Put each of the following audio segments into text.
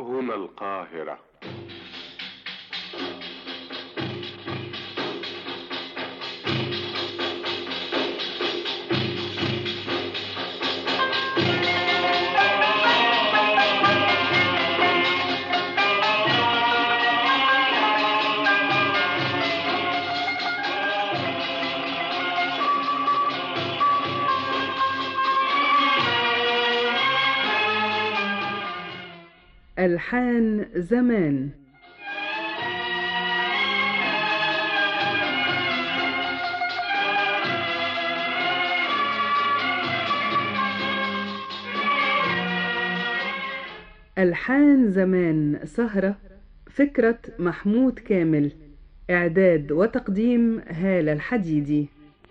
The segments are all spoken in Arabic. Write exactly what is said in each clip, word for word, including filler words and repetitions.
هنا القاهرة. ألحان زمان. ألحان زمان سهرة، فكرة محمود كامل، إعداد وتقديم هالة الحديدي.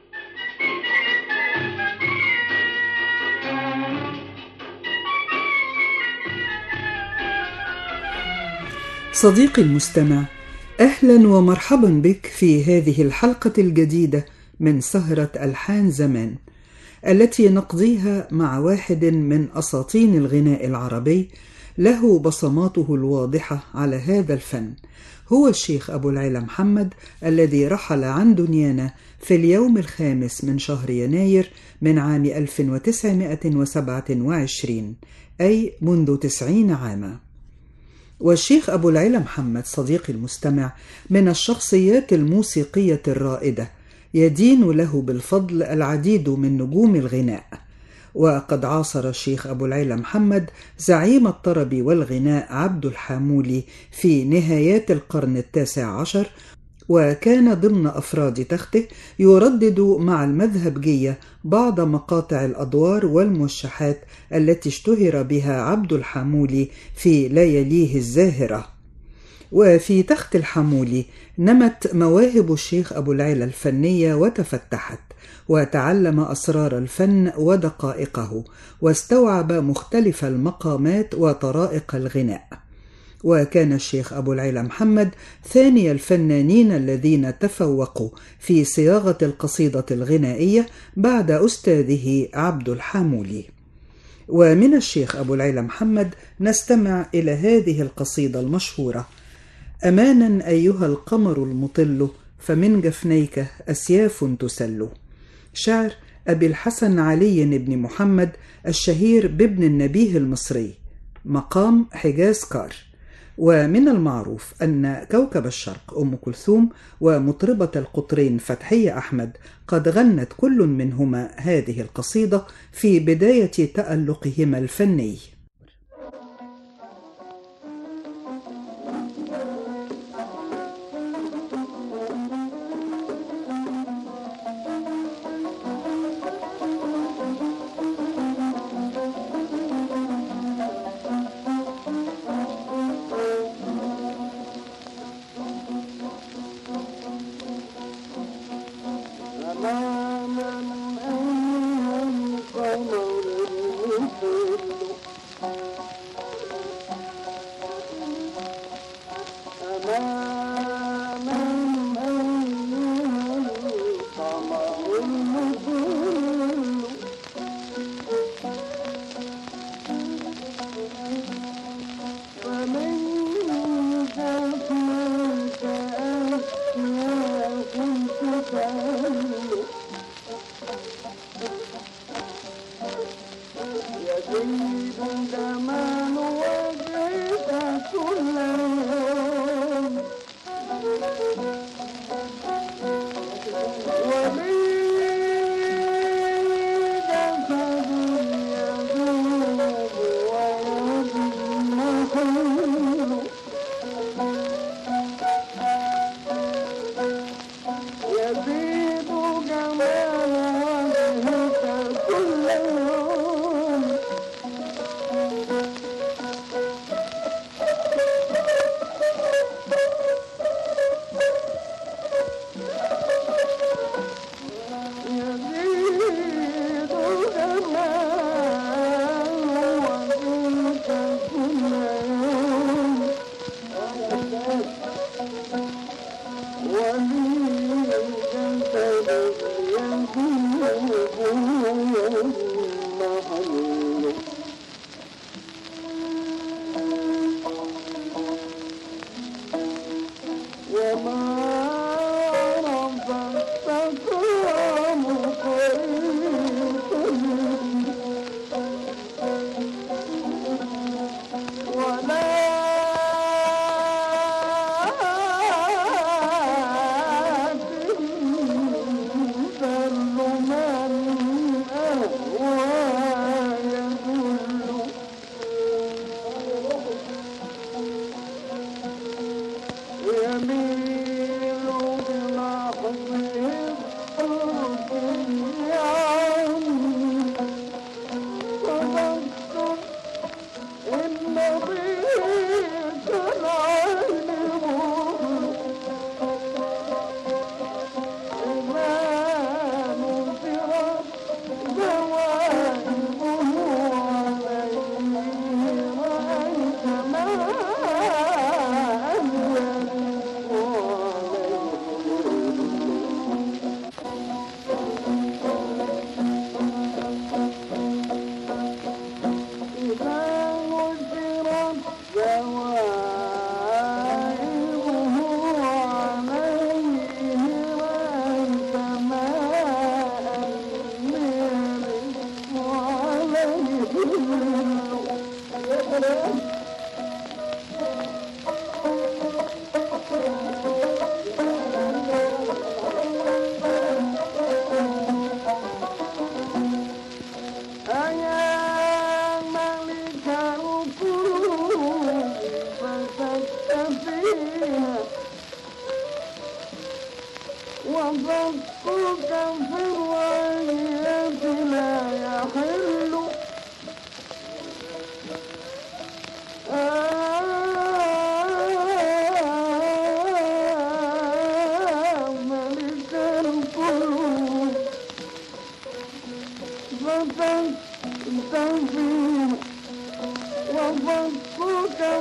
صديقي المستمع، أهلا ومرحبا بك في هذه الحلقة الجديدة من سهرة ألحان زمان، التي نقضيها مع واحد من أساطين الغناء العربي له بصماته الواضحة على هذا الفن. هو الشيخ أبو العلا محمد، الذي رحل عن دنيانا في اليوم الخامس من شهر يناير من عام ألف وتسعمائة وسبعة وعشرين، أي منذ تسعين عاما. والشيخ أبو العلا محمد صديقي المستمع من الشخصيات الموسيقية الرائدة، يدين له بالفضل العديد من نجوم الغناء. وقد عاصر الشيخ أبو العلا محمد زعيم الطرب والغناء عبد الحامولي في نهايات القرن التاسع عشر، وكان ضمن أفراد تخته يردد مع المذهبجية بعض مقاطع الأدوار والموشحات التي اشتهر بها عبد الحامولي في لياليه الزاهرة. وفي تخت الحامولي نمت مواهب الشيخ أبو العلا الفنية وتفتحت، وتعلم أسرار الفن ودقائقه، واستوعب مختلف المقامات وطرائق الغناء. وكان الشيخ أبو العلا محمد ثاني الفنانين الذين تفوقوا في صياغة القصيدة الغنائية بعد أستاذه عبد الحامولي. ومن الشيخ أبو العلا محمد نستمع إلى هذه القصيدة المشهورة: أمانا أيها القمر المطل، فمن جفنيك أسياف تسل. شعر أبي الحسن علي بن محمد الشهير بابن النبيه المصري، مقام حجاز كار. ومن المعروف أن كوكب الشرق أم كلثوم ومطربة القطرين فتحية أحمد قد غنت كل منهما هذه القصيدة في بداية تألقهما الفني.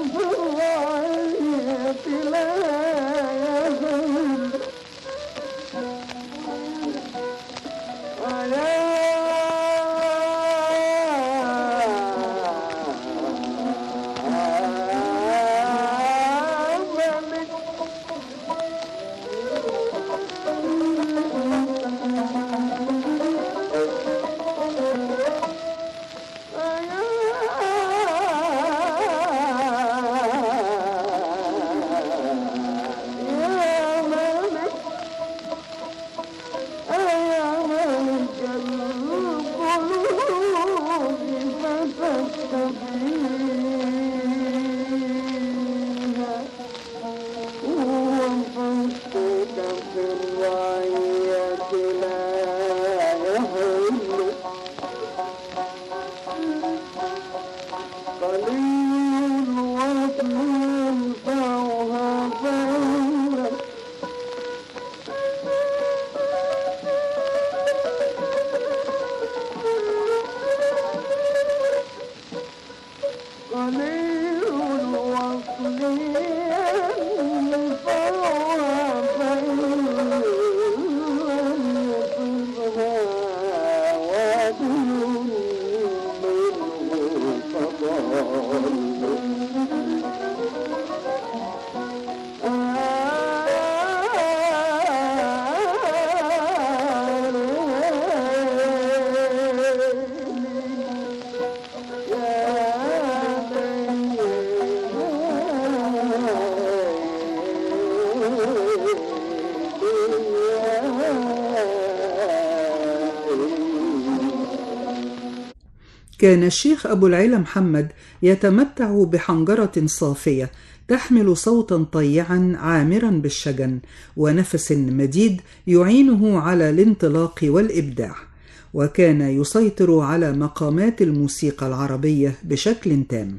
كان الشيخ أبو العلا محمد يتمتع بحنجرة صافية تحمل صوتا طيعا عامرا بالشجن ونفس مديد يعينه على الانطلاق والإبداع، وكان يسيطر على مقامات الموسيقى العربية بشكل تام.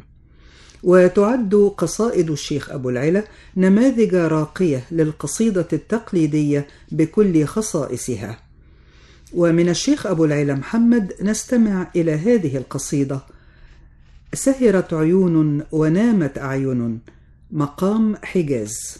وتعد قصائد الشيخ أبو العلا نماذج راقية للقصيدة التقليدية بكل خصائصها. ومن الشيخ أبو العلا محمد نستمع إلى هذه القصيدة: سهرت عيون ونامت أعين، مقام حجاز.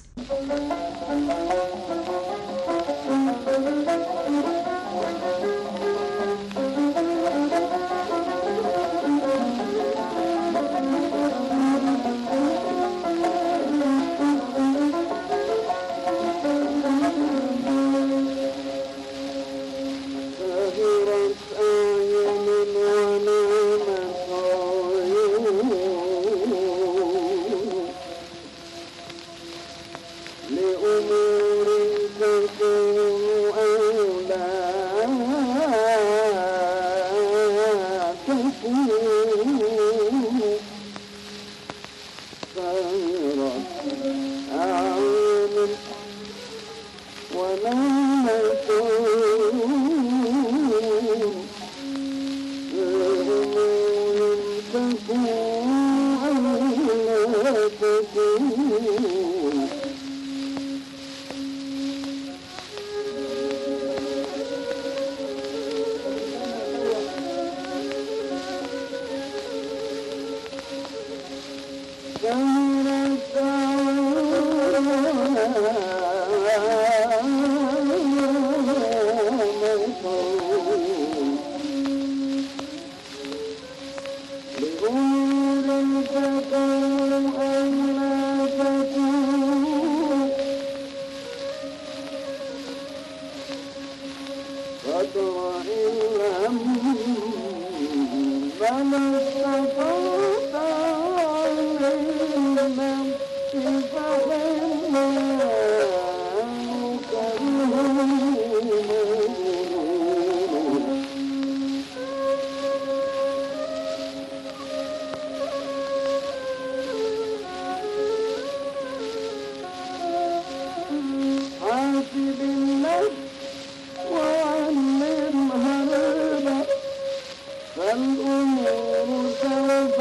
الأمور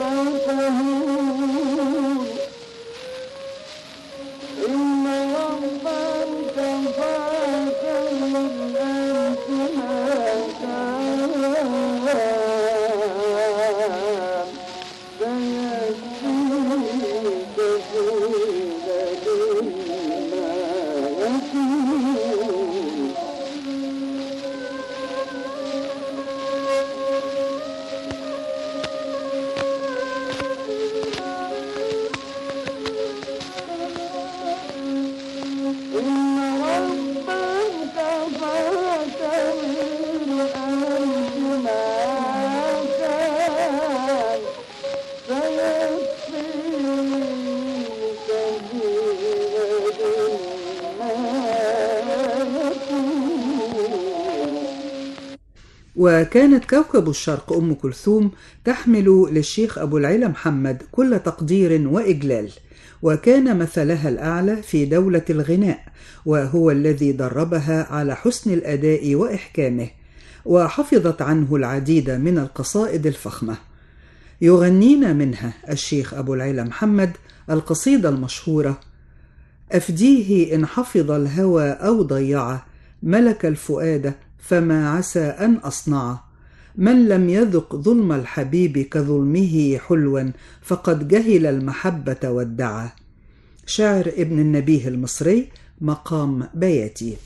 وكانت كوكب الشرق أم كلثوم تحمل للشيخ أبو العلا محمد كل تقدير وإجلال، وكان مثلها الأعلى في دولة الغناء، وهو الذي دربها على حسن الأداء وإحكامه، وحفظت عنه العديد من القصائد الفخمة. يغنينا منها الشيخ أبو العلا محمد القصيدة المشهورة: أفديه إن حفظ الهوى أو ضيعه، ملك الفؤاد فما عسى أن أصنعه، من لم يذق ظلم الحبيب كظلمه حلوا، فقد جهل المحبة وادعى. شعر ابن النبيه المصري، مقام بياتي.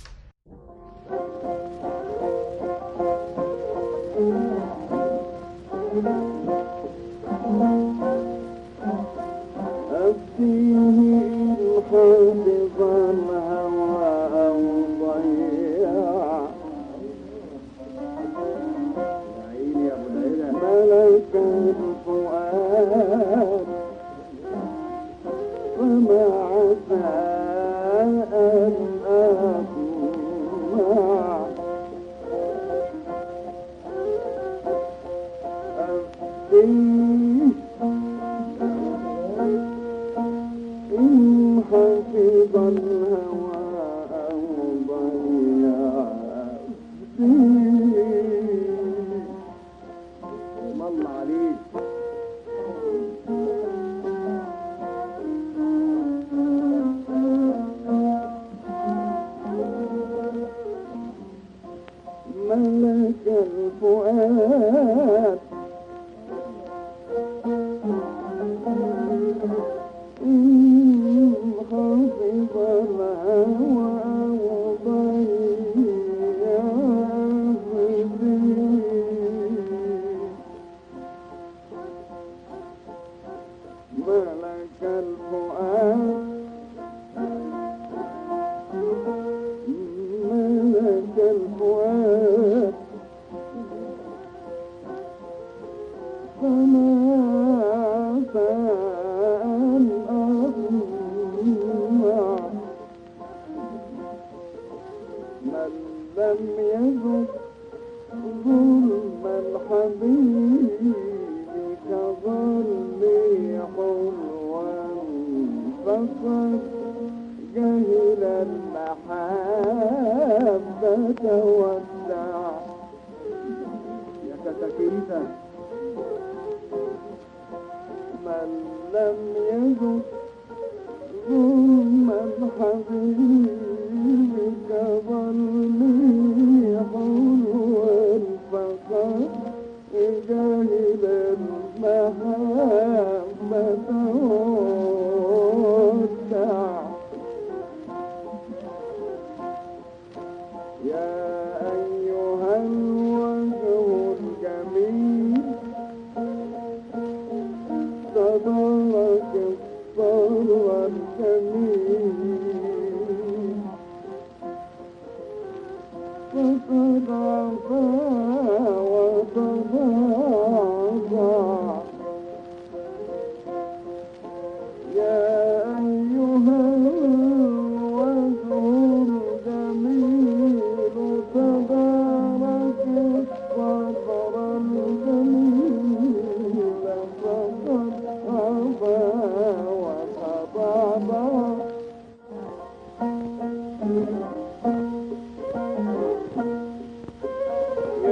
يا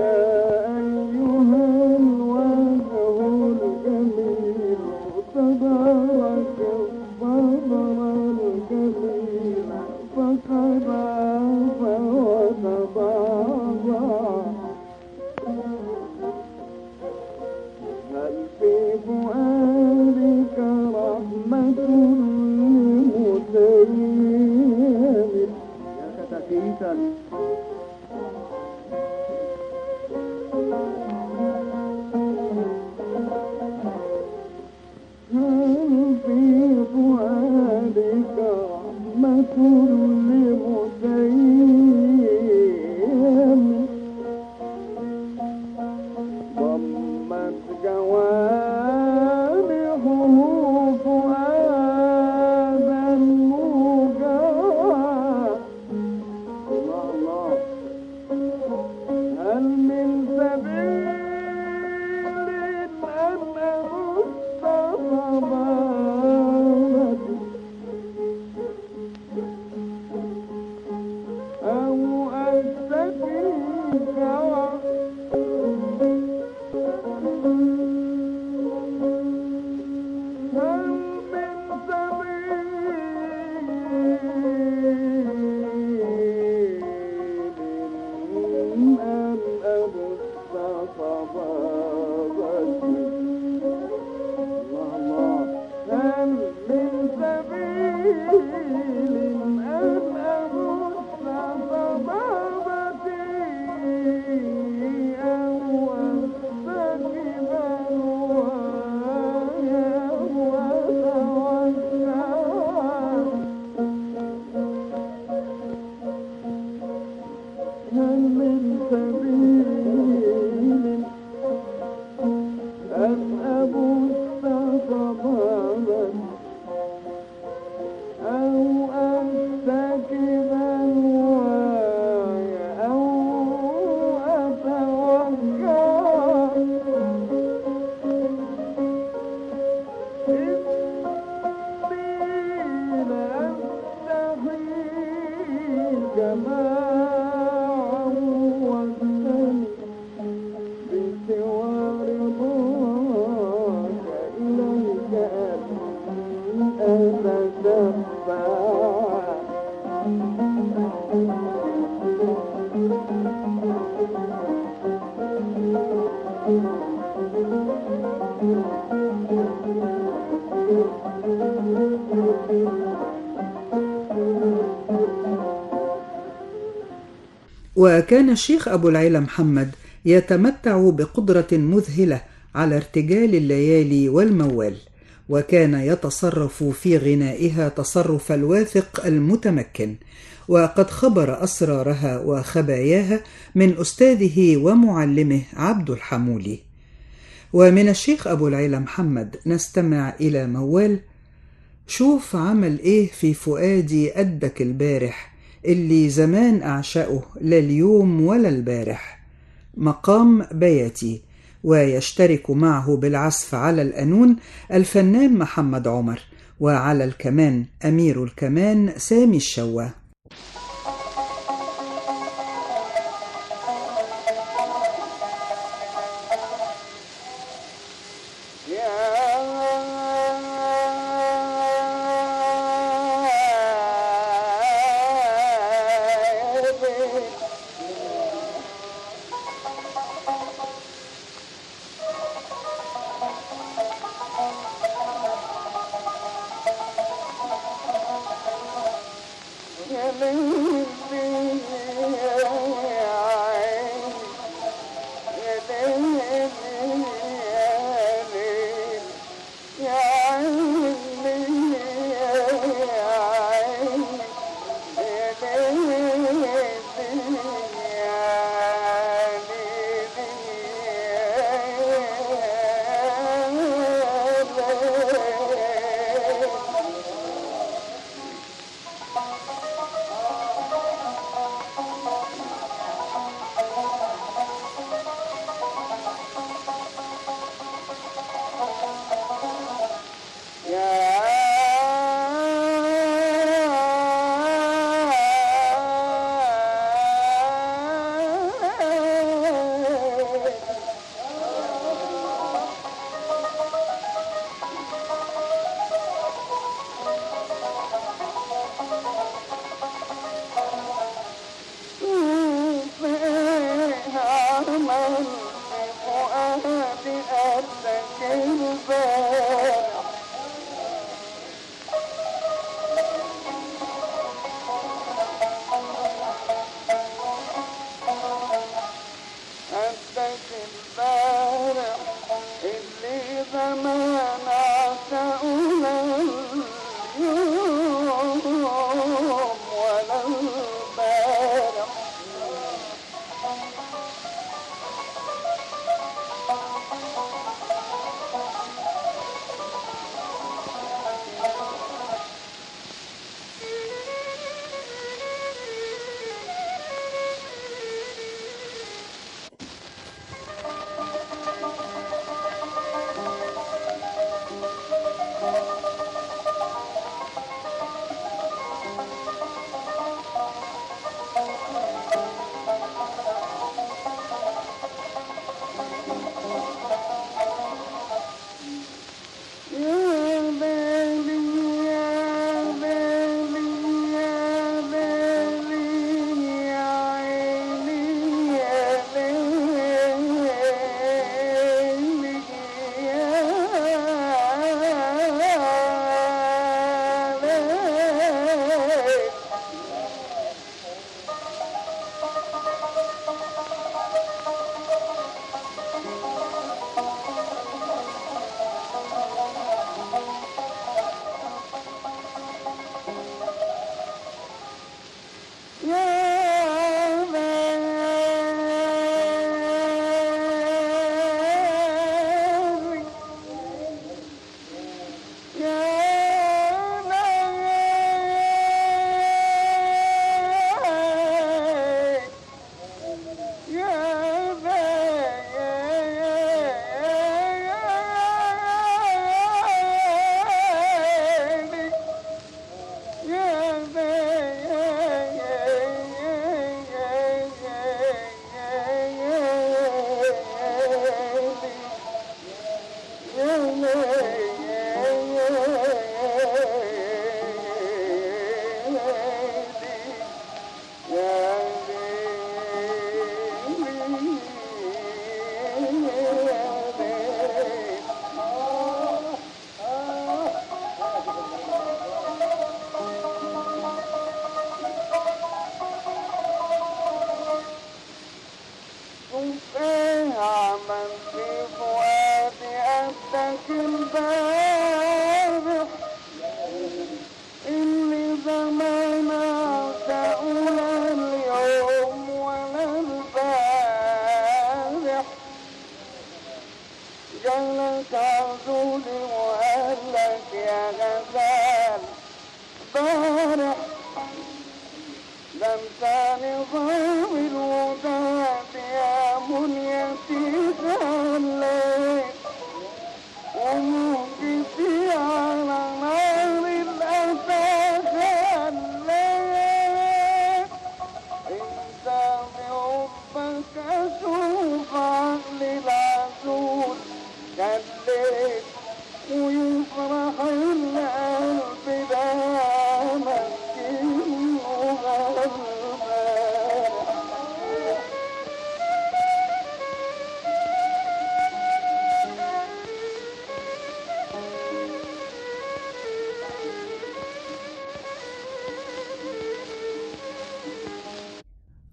وكان الشيخ أبو العلا محمد يتمتع بقدرة مذهلة على ارتجال الليالي والموال، وكان يتصرف في غنائها تصرف الواثق المتمكن، وقد خبر أسرارها وخباياها من أستاذه ومعلمه عبد الحمولي. ومن الشيخ أبو العلا محمد نستمع إلى موال: شوف عمل إيه في فؤادي قدك البارح، اللي زمان أعشقه لا اليوم ولا البارح، مقام بياتي. ويشترك معه بالعزف على القانون الفنان محمد عمر، وعلى الكمان أمير الكمان سامي الشوا.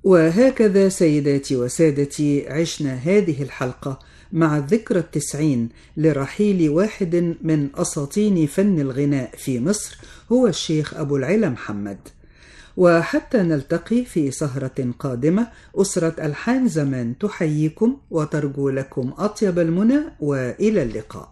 وهكذا سيداتي وسادتي عشنا هذه الحلقة مع الذكرى التسعين لرحيل واحد من أساطين فن الغناء في مصر، هو الشيخ أبو العلا محمد. وحتى نلتقي في سهرة قادمة، أسرة ألحان زمان تحييكم وترجو لكم أطيب المنى، وإلى اللقاء.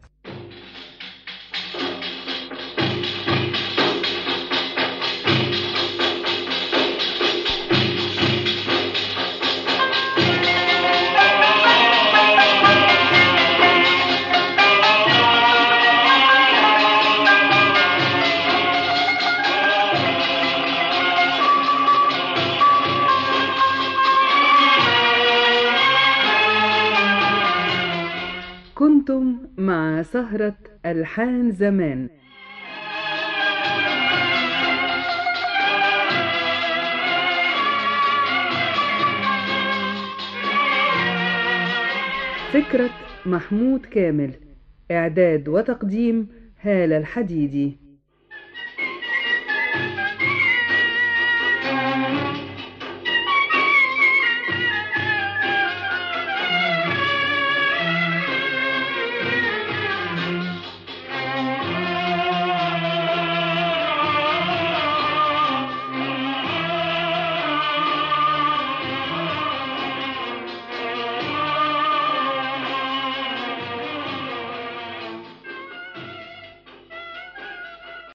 كنتم مع سهرة ألحان زمان. فكرة محمود كامل، إعداد وتقديم هالة الحديدي.